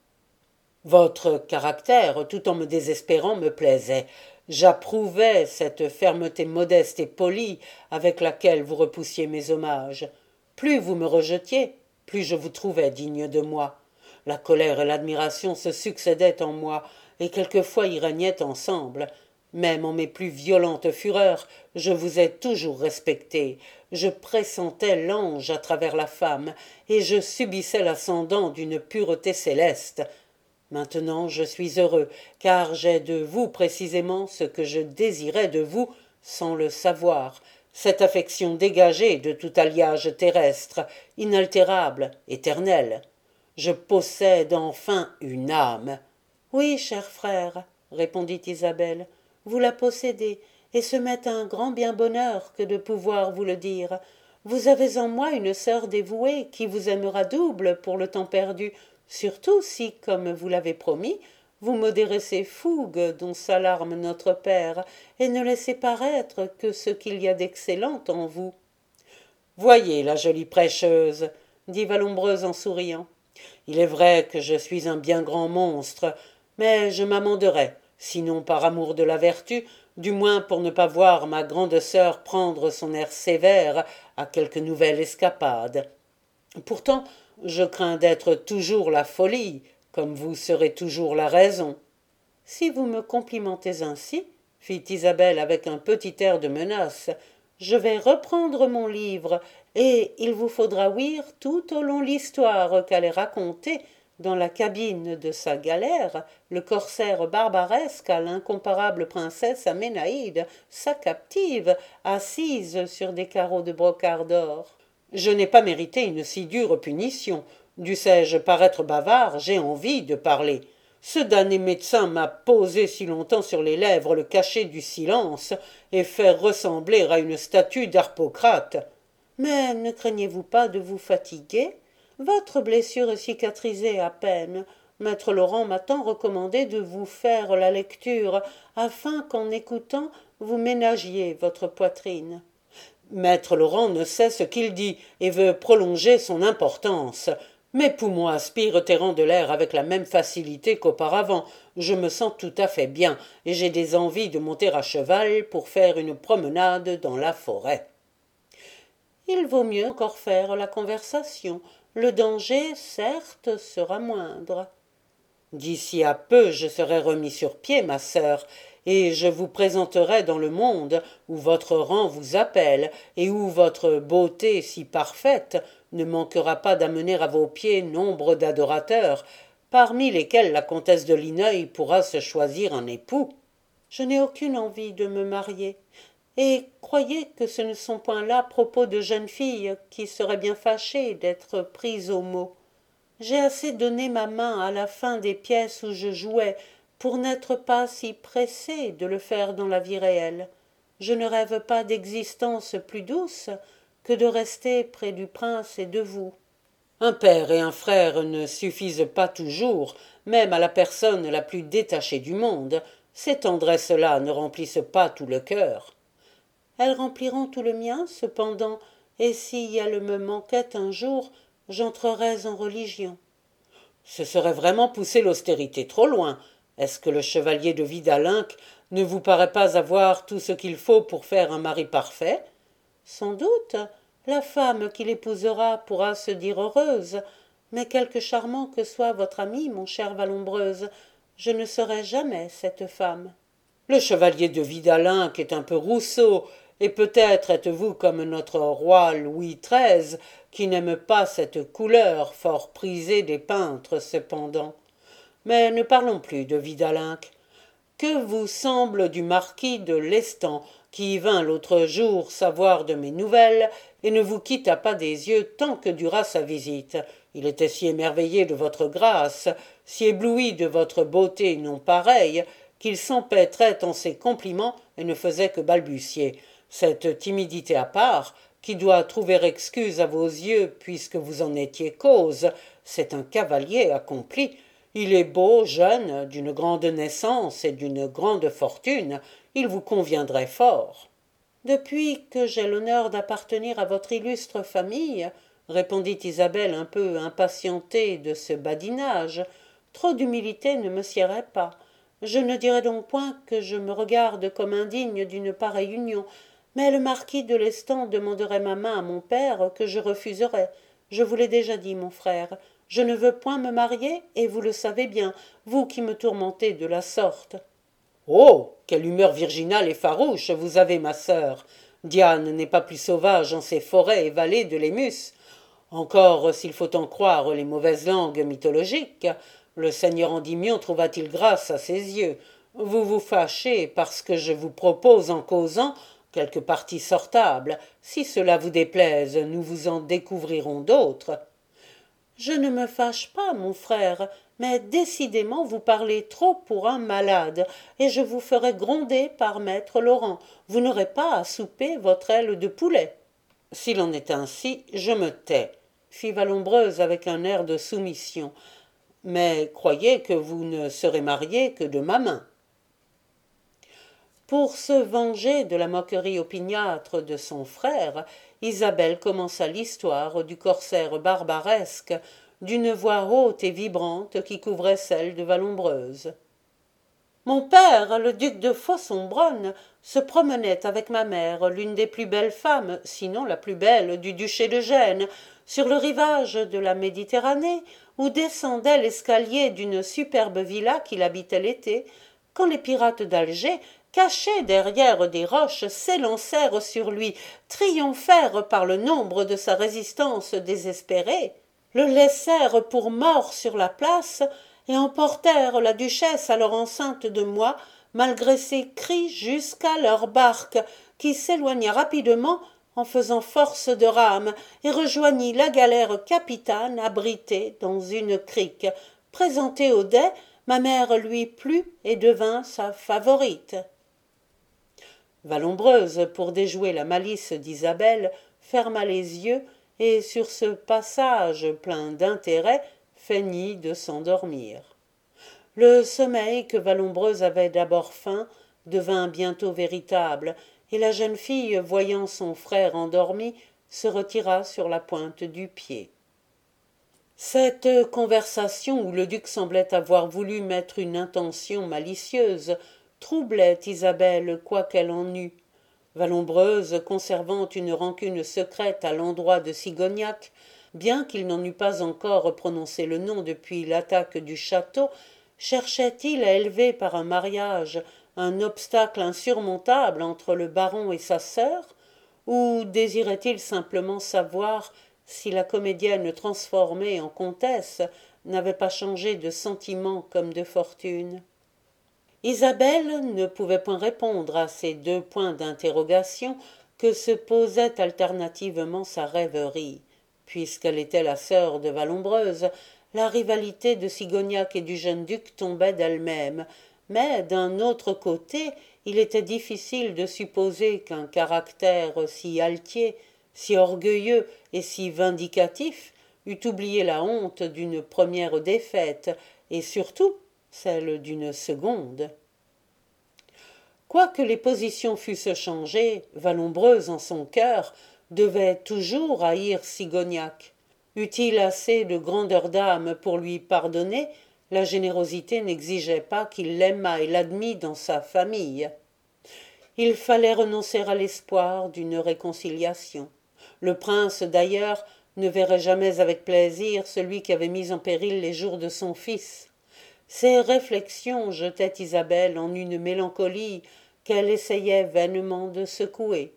S1: Votre caractère, tout en me désespérant, me plaisait. J'approuvais cette fermeté modeste et polie avec laquelle vous repoussiez mes hommages. Plus vous me rejetiez, plus je vous trouvais digne de moi. La colère et l'admiration se succédaient en moi, et quelquefois y régnaient ensemble. Même en mes plus violentes fureurs, je vous ai toujours respecté. Je pressentais l'ange à travers la femme, et je subissais l'ascendant d'une pureté céleste. Maintenant je suis heureux, car j'ai de vous précisément ce que je désirais de vous sans le savoir, cette affection dégagée de tout alliage terrestre, inaltérable, éternelle. Je possède enfin une âme. Oui, cher frère, répondit Isabelle, vous la possédez, et ce m'est un grand bien bonheur que de pouvoir vous le dire. Vous avez en moi une sœur dévouée qui vous aimera double pour le temps perdu, surtout si, comme vous l'avez promis, vous modérez ces fougues dont s'alarme notre père, et ne laissez paraître que ce qu'il y a d'excellent en vous. Voyez la jolie prêcheuse, dit Vallombreuse en souriant. Il est vrai que je suis un bien grand monstre, mais je m'amenderai, sinon par amour de la vertu, du moins pour ne pas voir ma grande sœur prendre son air sévère à quelque nouvelle escapade. Pourtant, je crains d'être toujours la folie, comme vous serez toujours la raison. Si vous me complimentez ainsi, fit Isabelle avec un petit air de menace, je vais reprendre mon livre, et il vous faudra ouïr tout au long l'histoire qu'allait raconter, dans la cabine de sa galère, le corsaire barbaresque à l'incomparable princesse Aménaïde, sa captive, assise sur des carreaux de brocart d'or. Je n'ai pas mérité une si dure punition. Dussé-je paraître bavard, j'ai envie de parler. Ce damné médecin m'a posé si longtemps sur les lèvres le cachet du silence et fait ressembler à une statue d'Harpocrate. Mais ne craignez-vous pas de vous fatiguer? Votre blessure est cicatrisée à peine. Maître Laurent m'a tant recommandé de vous faire la lecture, afin qu'en écoutant vous ménagiez votre poitrine. Maître Laurent ne sait ce qu'il dit et veut prolonger son importance. Mes poumons aspirent et rendent l'air avec la même facilité qu'auparavant. Je me sens tout à fait bien, et j'ai des envies de monter à cheval pour faire une promenade dans la forêt. Il vaut mieux encore faire la conversation. Le danger, certes, sera moindre. D'ici à peu, je serai remis sur pied, ma sœur, et je vous présenterai dans le monde où votre rang vous appelle, et où votre beauté si parfaite ne manquera pas d'amener à vos pieds nombre d'adorateurs, parmi lesquels la comtesse de Lineuil pourra se choisir un époux. Je n'ai aucune envie de me marier, et croyez que ce ne sont point là propos de jeunes filles qui seraient bien fâchées d'être prises au mot. J'ai assez donné ma main à la fin des pièces où je jouais pour n'être pas si pressée de le faire dans la vie réelle. Je ne rêve pas d'existence plus douce que de rester près du prince et de vous. Un père et un frère ne suffisent pas toujours, même à la personne la plus détachée du monde. Ces tendresses-là ne remplissent pas tout le cœur. Elles rempliront tout le mien, cependant, et si elles me manquaient un jour, j'entrerais en religion. Ce serait vraiment pousser l'austérité trop loin. Est-ce que le chevalier de Vidalinck ne vous paraît pas avoir tout ce qu'il faut pour faire un mari parfait? Sans doute, la femme qui l'épousera pourra se dire heureuse, mais quelque charmant que soit votre ami, mon cher Vallombreuse, je ne serai jamais cette femme. Le chevalier de Vidalinck est un peu Rousseau, et peut-être êtes-vous comme notre roi Louis XIII, qui n'aime pas cette couleur fort prisée des peintres cependant. Mais ne parlons plus de Vidalinck. Que vous semble du marquis de Lestan, qui vint l'autre jour savoir de mes nouvelles et ne vous quitta pas des yeux tant que dura sa visite? Il était si émerveillé de votre grâce, si ébloui de votre beauté non pareille, qu'il s'empêtrait en ses compliments et ne faisait que balbutier. Cette timidité à part, qui doit trouver excuse à vos yeux puisque vous en étiez cause, c'est un cavalier accompli. Il est beau, jeune, d'une grande naissance et d'une grande fortune. Il vous conviendrait fort. Depuis que j'ai l'honneur d'appartenir à votre illustre famille, répondit Isabelle un peu impatientée de ce badinage, trop d'humilité ne me siérait pas. Je ne dirais donc point que je me regarde comme indigne d'une pareille union, mais le marquis de Lestan demanderait ma main à mon père que je refuserais. Je vous l'ai déjà dit, mon frère, je ne veux point me marier, et vous le savez bien, vous qui me tourmentez de la sorte. Oh, quelle humeur virginale et farouche vous avez, ma sœur. Diane n'est pas plus sauvage en ces forêts et vallées de Lémus. Encore, s'il faut en croire les mauvaises langues mythologiques, le seigneur Endymion trouva-t-il grâce à ses yeux. Vous vous fâchez parce que je vous propose en causant quelque partie sortable. Si cela vous déplaise, nous vous en découvrirons d'autres. Je ne me fâche pas, mon frère, mais décidément vous parlez trop pour un malade, et je vous ferai gronder par maître Laurent. Vous n'aurez pas à souper votre aile de poulet. S'il en est ainsi, je me tais, fit Vallombreuse avec un air de soumission. Mais croyez que vous ne serez marié que de ma main. Pour se venger de la moquerie opiniâtre de son frère, Isabelle commença l'histoire du corsaire barbaresque, d'une voix haute et vibrante qui couvrait celle de Vallombreuse. Mon père, le duc de Fossombrone, se promenait avec ma mère, l'une des plus belles femmes, sinon la plus belle, du duché de Gênes, sur le rivage de la Méditerranée, où descendait l'escalier d'une superbe villa qu'il habitait l'été, quand les pirates d'Alger, cachés derrière des roches, s'élancèrent sur lui, triomphèrent par le nombre de sa résistance désespérée, le laissèrent pour mort sur la place, et emportèrent la duchesse alors enceinte de moi, malgré ses cris, jusqu'à leur barque, qui s'éloigna rapidement en faisant force de rame, et rejoignit la galère capitane abritée dans une crique. Présentée au dais, ma mère lui plut et devint sa favorite. Vallombreuse, pour déjouer la malice d'Isabelle, ferma les yeux et, sur ce passage plein d'intérêt, feignit de s'endormir. Le sommeil que Vallombreuse avait d'abord feint devint bientôt véritable, et la jeune fille, voyant son frère endormi, se retira sur la pointe du pied. Cette conversation, où le duc semblait avoir voulu mettre une intention malicieuse, troublait Isabelle, quoiqu'elle en eût. Vallombreuse, conservant une rancune secrète à l'endroit de Sigognac, bien qu'il n'en eût pas encore prononcé le nom depuis l'attaque du château, cherchait-il à élever par un mariage un obstacle insurmontable entre le baron et sa sœur, ou désirait-il simplement savoir si la comédienne transformée en comtesse n'avait pas changé de sentiment comme de fortune? Isabelle ne pouvait point répondre à ces deux points d'interrogation que se posait alternativement sa rêverie. Puisqu'elle était la sœur de Vallombreuse, la rivalité de Sigognac et du jeune duc tombait d'elle-même, mais d'un autre côté, il était difficile de supposer qu'un caractère si altier, si orgueilleux et si vindicatif eût oublié la honte d'une première défaite, et surtout celle d'une seconde. Quoique les positions fussent changées, Vallombreuse, en son cœur, devait toujours haïr Sigognac. Eût-il assez de grandeur d'âme pour lui pardonner, la générosité n'exigeait pas qu'il l'aimât et l'admît dans sa famille. Il fallait renoncer à l'espoir d'une réconciliation. Le prince, d'ailleurs, ne verrait jamais avec plaisir celui qui avait mis en péril les jours de son fils. Ces réflexions jetaient Isabelle en une mélancolie qu'elle essayait vainement de secouer.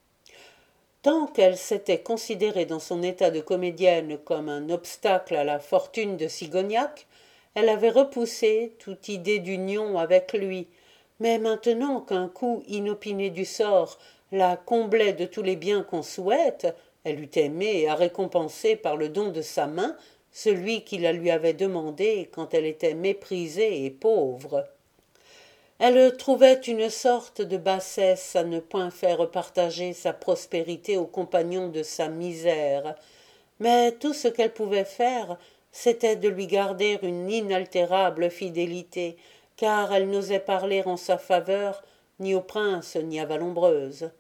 S1: Tant qu'elle s'était considérée dans son état de comédienne comme un obstacle à la fortune de Sigognac, elle avait repoussé toute idée d'union avec lui, mais maintenant qu'un coup inopiné du sort la comblait de tous les biens qu'on souhaite, elle eût aimé à récompenser par le don de sa main celui qui la lui avait demandé quand elle était méprisée et pauvre. Elle trouvait une sorte de bassesse à ne point faire partager sa prospérité aux compagnons de sa misère, mais tout ce qu'elle pouvait faire, c'était de lui garder une inaltérable fidélité, car elle n'osait parler en sa faveur ni au prince ni à Vallombreuse.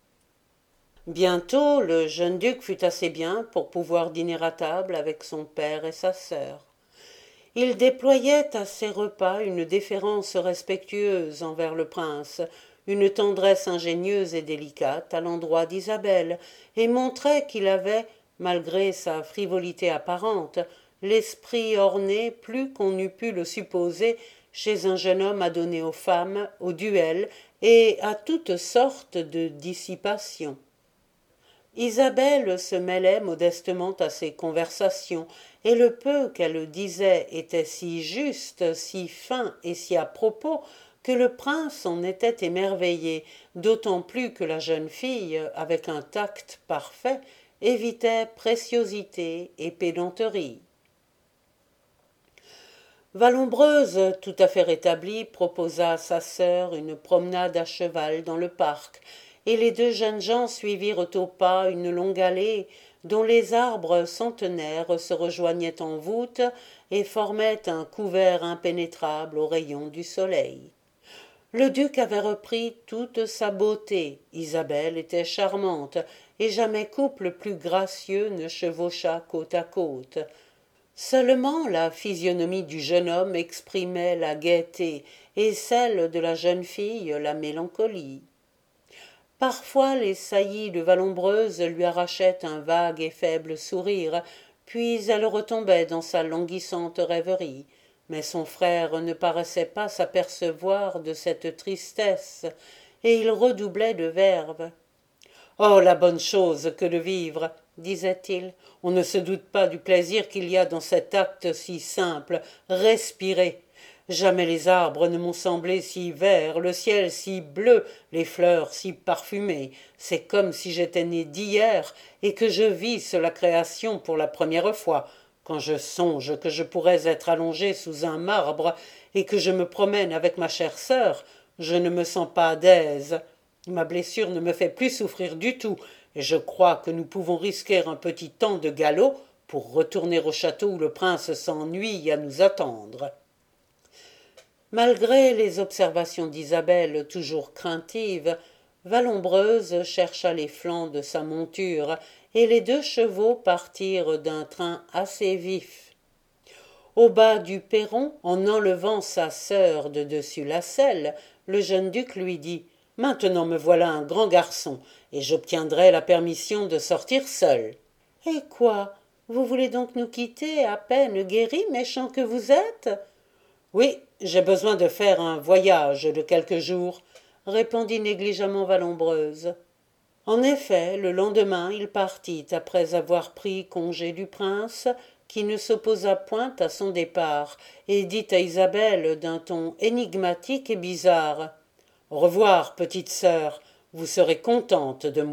S1: Bientôt le jeune duc fut assez bien pour pouvoir dîner à table avec son père et sa sœur. Il déployait à ses repas une déférence respectueuse envers le prince, une tendresse ingénieuse et délicate à l'endroit d'Isabelle, et montrait qu'il avait, malgré sa frivolité apparente, l'esprit orné plus qu'on eût pu le supposer chez un jeune homme adonné aux femmes, aux duels et à toutes sortes de dissipations. Isabelle se mêlait modestement à ces conversations, et le peu qu'elle disait était si juste, si fin et si à propos que le prince en était émerveillé, d'autant plus que la jeune fille, avec un tact parfait, évitait préciosité et pédanterie. Vallombreuse, tout à fait rétablie, proposa à sa sœur une promenade à cheval dans le parc, et les deux jeunes gens suivirent au pas une longue allée dont les arbres centenaires se rejoignaient en voûte et formaient un couvert impénétrable aux rayons du soleil. Le duc avait repris toute sa beauté, Isabelle était charmante, et jamais couple plus gracieux ne chevaucha côte à côte. Seulement la physionomie du jeune homme exprimait la gaieté et celle de la jeune fille la mélancolie. Parfois les saillies de Vallombreuse lui arrachaient un vague et faible sourire, puis elle retombait dans sa languissante rêverie. Mais son frère ne paraissait pas s'apercevoir de cette tristesse, et il redoublait de verve. « Oh, la bonne chose que de vivre !» disait-il. « On ne se doute pas du plaisir qu'il y a dans cet acte si simple, respirer. Jamais les arbres ne m'ont semblé si verts, le ciel si bleu, les fleurs si parfumées. C'est comme si j'étais né d'hier et que je visse la création pour la première fois. Quand je songe que je pourrais être allongé sous un marbre et que je me promène avec ma chère sœur, je ne me sens pas d'aise. Ma blessure ne me fait plus souffrir du tout, et je crois que nous pouvons risquer un petit temps de galop pour retourner au château où le prince s'ennuie à nous attendre. » Malgré les observations d'Isabelle toujours craintives, Vallombreuse chercha les flancs de sa monture, et les 2 chevaux partirent d'un train assez vif. Au bas du perron, en enlevant sa sœur de dessus la selle, le jeune duc lui dit « Maintenant me voilà un grand garçon, et j'obtiendrai la permission de sortir seul. »« Et quoi? Vous voulez donc nous quitter, à peine guéri, méchant que vous êtes ?» ?»« Oui, j'ai besoin de faire un voyage de quelques jours, » répondit négligemment Vallombreuse. En effet, le lendemain, il partit après avoir pris congé du prince, qui ne s'opposa point à son départ, et dit à Isabelle d'un ton énigmatique et bizarre « Au revoir, petite sœur, vous serez contente de moi. »